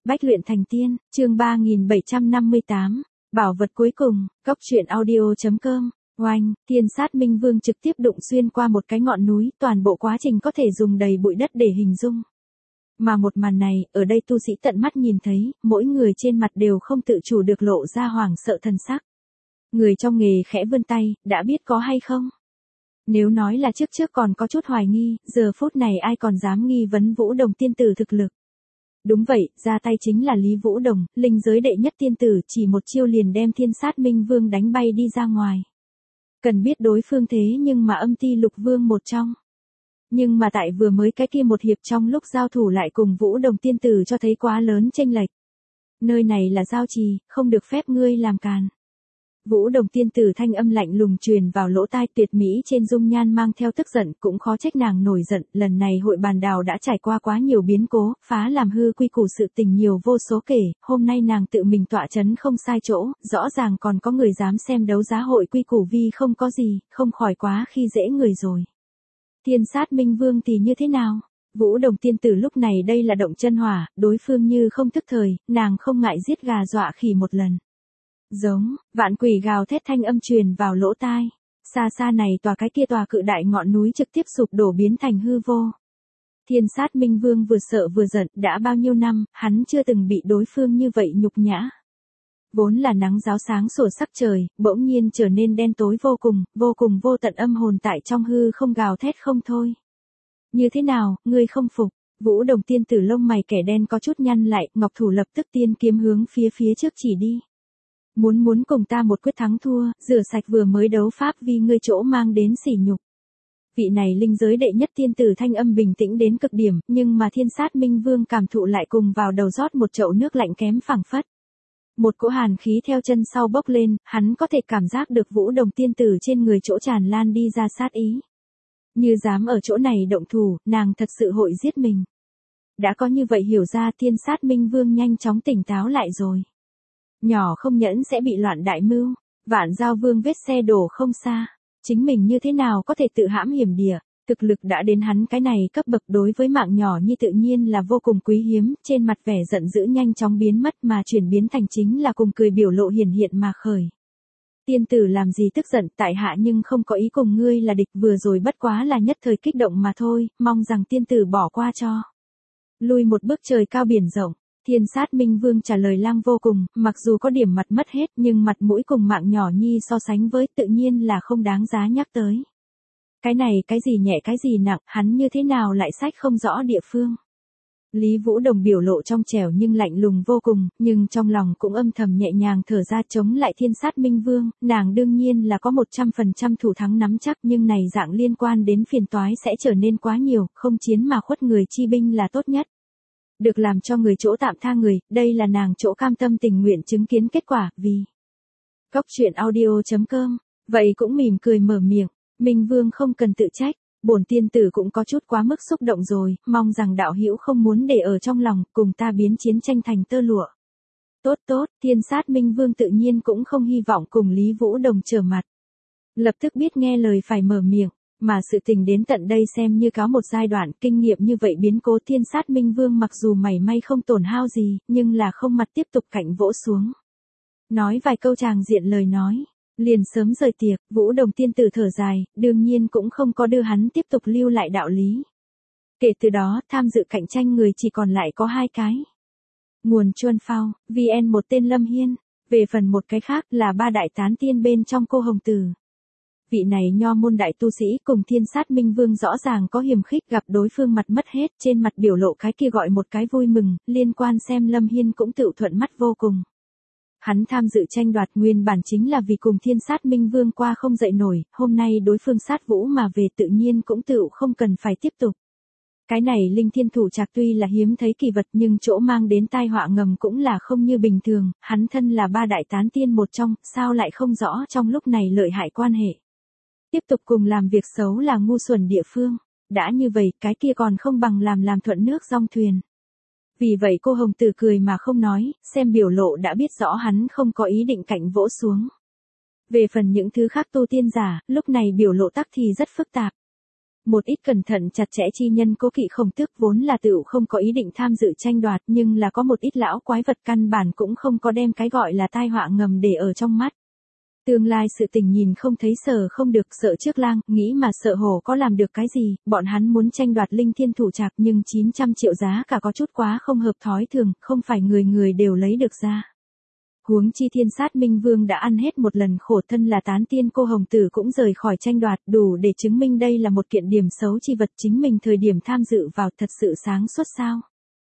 Bách luyện thành tiên, chương 3758, bảo vật cuối cùng, góc truyện audio.com, oanh, thiên sát minh vương trực tiếp đụng xuyên qua một cái ngọn núi, toàn bộ quá trình có thể dùng đầy bụi đất để hình dung. Mà một màn này, ở đây tu sĩ tận mắt nhìn thấy, mỗi người trên mặt đều không tự chủ được lộ ra hoảng sợ thần sắc. Người trong nghề khẽ vươn tay, đã biết có hay không? Nếu nói là trước còn có chút hoài nghi, giờ phút này ai còn dám nghi vấn Vũ Đồng tiên tử thực lực. Đúng vậy, ra tay chính là Lý Vũ Đồng, linh giới đệ nhất tiên tử, chỉ một chiêu liền đem thiên sát minh vương đánh bay đi ra ngoài. Cần biết đối phương thế nhưng mà âm ti lục vương một trong. Nhưng mà tại vừa mới cái kia một hiệp trong lúc giao thủ lại cùng Vũ Đồng tiên tử cho thấy quá lớn chênh lệch. Nơi này là giao trì, không được phép ngươi làm càn. Vũ Đồng tiên tử thanh âm lạnh lùng truyền vào lỗ tai, tuyệt mỹ trên dung nhan mang theo tức giận, cũng khó trách nàng nổi giận, lần này hội bàn đào đã trải qua quá nhiều biến cố, phá làm hư quy củ sự tình nhiều vô số kể, hôm nay nàng tự mình tọa chấn không sai chỗ, rõ ràng còn có người dám xem đấu giá hội quy củ vi không có gì, không khỏi quá khi dễ người rồi. Thiên sát minh vương thì như thế nào? Vũ Đồng tiên tử lúc này đây là động chân hỏa, đối phương như không thức thời, nàng không ngại giết gà dọa khỉ một lần. Giống, vạn quỷ gào thét thanh âm truyền vào lỗ tai. Xa xa này cái kia tòa cự đại ngọn núi trực tiếp sụp đổ biến thành hư vô. Thiên sát minh vương vừa sợ vừa giận, đã bao nhiêu năm, hắn chưa từng bị đối phương như vậy nhục nhã. Vốn là nắng ráo sáng sủa sắc trời, bỗng nhiên trở nên đen tối vô cùng vô tận âm hồn tại trong hư không gào thét không thôi. Như thế nào, ngươi không phục? Vũ Đồng tiên tử lông mày kẻ đen có chút nhăn lại, ngọc thủ lập tức tiên kiếm hướng phía trước chỉ đi. Muốn cùng ta một quyết thắng thua, rửa sạch vừa mới đấu pháp vì ngươi chỗ mang đến sỉ nhục. Vị này linh giới đệ nhất tiên tử thanh âm bình tĩnh đến cực điểm, nhưng mà thiên sát minh vương cảm thụ lại cùng vào đầu rót một chậu nước lạnh kém phảng phất. Một cỗ hàn khí theo chân sau bốc lên, hắn có thể cảm giác được Vũ Đồng tiên tử trên người chỗ tràn lan đi ra sát ý. Như dám ở chỗ này động thủ, nàng thật sự hội giết mình. Đã có như vậy hiểu ra, thiên sát minh vương nhanh chóng tỉnh táo lại rồi. Nhỏ không nhẫn sẽ bị loạn đại mưu, vạn giao vương vết xe đổ không xa. Chính mình như thế nào có thể tự hãm hiểm địa, thực lực đã đến hắn cái này cấp bậc đối với mạng nhỏ như tự nhiên là vô cùng quý hiếm, trên mặt vẻ giận dữ nhanh chóng biến mất mà chuyển biến thành chính là cùng cười biểu lộ hiển hiện mà khởi. Tiên tử làm gì tức giận, tại hạ nhưng không có ý cùng ngươi là địch, vừa rồi bất quá là nhất thời kích động mà thôi, mong rằng tiên tử bỏ qua cho. Lui một bước trời cao biển rộng. Thiên sát minh vương trả lời lang vô cùng, mặc dù có điểm mặt mất hết nhưng mặt mũi cùng mạng nhỏ nhi so sánh với tự nhiên là không đáng giá nhắc tới. Cái này cái gì nhẹ cái gì nặng, hắn như thế nào lại sách không rõ địa phương. Lý Vũ Đồng biểu lộ trong trẻo nhưng lạnh lùng vô cùng, nhưng trong lòng cũng âm thầm nhẹ nhàng thở ra chống lại thiên sát minh vương, nàng đương nhiên là có 100% thủ thắng nắm chắc, nhưng này dạng liên quan đến phiền toái sẽ trở nên quá nhiều, không chiến mà khuất người chi binh là tốt nhất. Được làm cho người chỗ tạm tha người, đây là nàng chỗ cam tâm tình nguyện chứng kiến kết quả, vì góc truyện audio.com, vậy cũng mỉm cười mở miệng, Minh Vương không cần tự trách, bổn tiên tử cũng có chút quá mức xúc động rồi, mong rằng đạo hữu không muốn để ở trong lòng, cùng ta biến chiến tranh thành tơ lụa. Tốt, thiên sát Minh Vương tự nhiên cũng không hy vọng cùng Lý Vũ Đồng trở mặt. Lập tức biết nghe lời phải mở miệng. Mà sự tình đến tận đây xem như cáo một giai đoạn, kinh nghiệm như vậy biến cố thiên sát minh vương mặc dù mảy may không tổn hao gì, nhưng là không mặt tiếp tục cạnh vỗ xuống. Nói vài câu tràng diện lời nói, liền sớm rời tiệc, Vũ Đồng tiên tử thở dài, đương nhiên cũng không có đưa hắn tiếp tục lưu lại đạo lý. Kể từ đó, tham dự cạnh tranh người chỉ còn lại có 2 cái. Nguồn Chuân Phao, VN một tên Lâm Hiên, về phần một cái khác là 3 đại tán tiên bên trong cô Hồng Tử. Vị này nho môn đại tu sĩ cùng thiên sát minh vương rõ ràng có hiềm khích, gặp đối phương mặt mất hết, trên mặt biểu lộ cái kia gọi một cái vui mừng, liên quan xem Lâm Hiên cũng tự thuận mắt vô cùng. Hắn tham dự tranh đoạt nguyên bản chính là vì cùng thiên sát minh vương qua không dậy nổi, hôm nay đối phương sát vũ mà về tự nhiên cũng tự không cần phải tiếp tục. Cái này linh thiên thủ trạc tuy là hiếm thấy kỳ vật nhưng chỗ mang đến tai họa ngầm cũng là không như bình thường, hắn thân là 3 đại tán tiên một trong, sao lại không rõ trong lúc này lợi hại quan hệ. Tiếp tục cùng làm việc xấu là ngu xuẩn địa phương, đã như vậy cái kia còn không bằng làm thuận nước dong thuyền. Vì vậy cô Hồng Tử cười mà không nói, xem biểu lộ đã biết rõ hắn không có ý định cạnh vỗ xuống. Về phần những thứ khác tu tiên giả, lúc này biểu lộ tắc thì rất phức tạp. Một ít cẩn thận chặt chẽ chi nhân cố kỵ Khổng Tước vốn là tựu không có ý định tham dự tranh đoạt, nhưng là có một ít lão quái vật căn bản cũng không có đem cái gọi là tai họa ngầm để ở trong mắt. Tương lai sự tình nhìn không thấy sợ không được, sợ trước lang, nghĩ mà sợ hổ có làm được cái gì, bọn hắn muốn tranh đoạt linh thiên thủ trạc nhưng 900 triệu giá cả có chút quá không hợp thói thường, không phải người người đều lấy được ra. Huống chi Thiên Sát Minh Vương đã ăn hết một lần khổ, thân là tán tiên cô hồng tử cũng rời khỏi tranh đoạt, đủ để chứng minh đây là một kiện điểm xấu chi vật, chính mình thời điểm tham dự vào thật sự sáng suốt sao.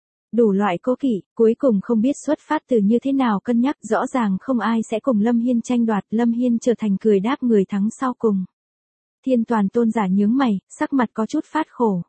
Đủ loại cố kỵ, cuối cùng không biết xuất phát từ như thế nào cân nhắc, rõ ràng không ai sẽ cùng Lâm Hiên tranh đoạt, Lâm Hiên trở thành cười đáp người thắng sau cùng. Thiên Toàn tôn giả nhướng mày, sắc mặt có chút phát khổ.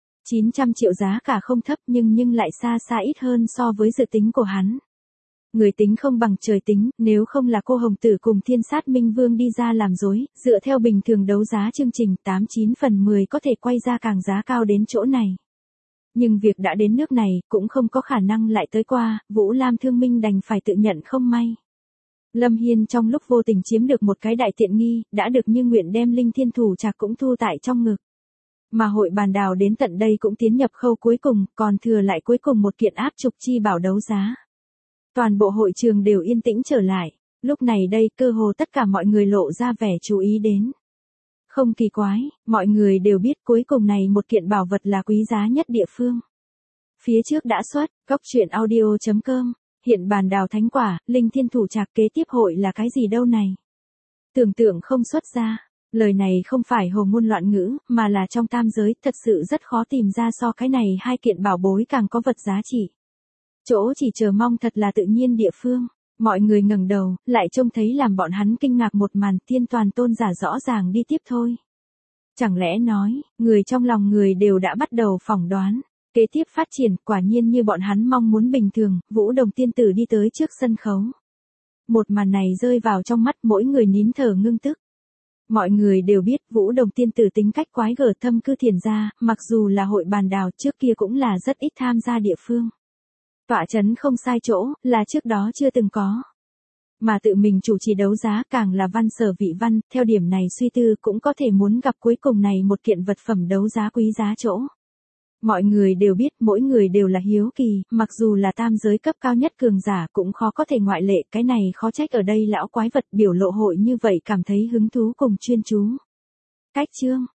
900 triệu giá cả không thấp nhưng lại xa xa ít hơn so với dự tính của hắn. Người tính không bằng trời tính, nếu không là cô hồng tử cùng Thiên Sát Minh Vương đi ra làm dối, dựa theo bình thường đấu giá chương trình 89 phần 10 có thể quay ra càng giá cao đến chỗ này. Nhưng việc đã đến nước này, cũng không có khả năng lại tới qua, Vũ Lam Thương Minh đành phải tự nhận không may. Lâm Hiên trong lúc vô tình chiếm được một cái đại tiện nghi, đã được như nguyện đem linh thiên thủ trạc cũng thu tại trong ngực. Mà hội bàn đào đến tận đây cũng tiến nhập khâu cuối cùng, còn thừa lại cuối cùng một kiện áp trục chi bảo đấu giá. Toàn bộ hội trường đều yên tĩnh trở lại, lúc này đây cơ hồ tất cả mọi người lộ ra vẻ chú ý đến. Không kỳ quái, mọi người đều biết cuối cùng này một kiện bảo vật là quý giá nhất địa phương. Phía trước đã xuất, goctruyện.audio.com, hiện bàn đào thánh quả, linh thiên thủ trạc kế tiếp hội là cái gì đâu này? Tưởng tượng không xuất ra, lời này không phải hồ ngôn loạn ngữ, mà là trong tam giới thật sự rất khó tìm ra so cái này hai kiện bảo bối càng có vật giá trị. Chỗ chỉ chờ mong thật là tự nhiên địa phương. Mọi người ngẩng đầu, lại trông thấy làm bọn hắn kinh ngạc một màn, Thiên Toàn tôn giả rõ ràng đi tiếp thôi. Chẳng lẽ nói, người trong lòng người đều đã bắt đầu phỏng đoán. Kế tiếp phát triển, quả nhiên như bọn hắn mong muốn bình thường, Vũ Đồng tiên tử đi tới trước sân khấu. Một màn này rơi vào trong mắt mỗi người nín thở ngưng tức. Mọi người đều biết Vũ Đồng tiên tử tính cách quái gở thâm cư thiền gia, mặc dù là hội bàn đào trước kia cũng là rất ít tham gia địa phương. Tọa chấn không sai chỗ, là trước đó chưa từng có. Mà tự mình chủ trì đấu giá càng là văn sở vị văn, theo điểm này suy tư cũng có thể muốn gặp cuối cùng này một kiện vật phẩm đấu giá quý giá chỗ. Mọi người đều biết mỗi người đều là hiếu kỳ, mặc dù là tam giới cấp cao nhất cường giả cũng khó có thể ngoại lệ, cái này khó trách ở đây lão quái vật biểu lộ hội như vậy cảm thấy hứng thú cùng chuyên chú. Cách chương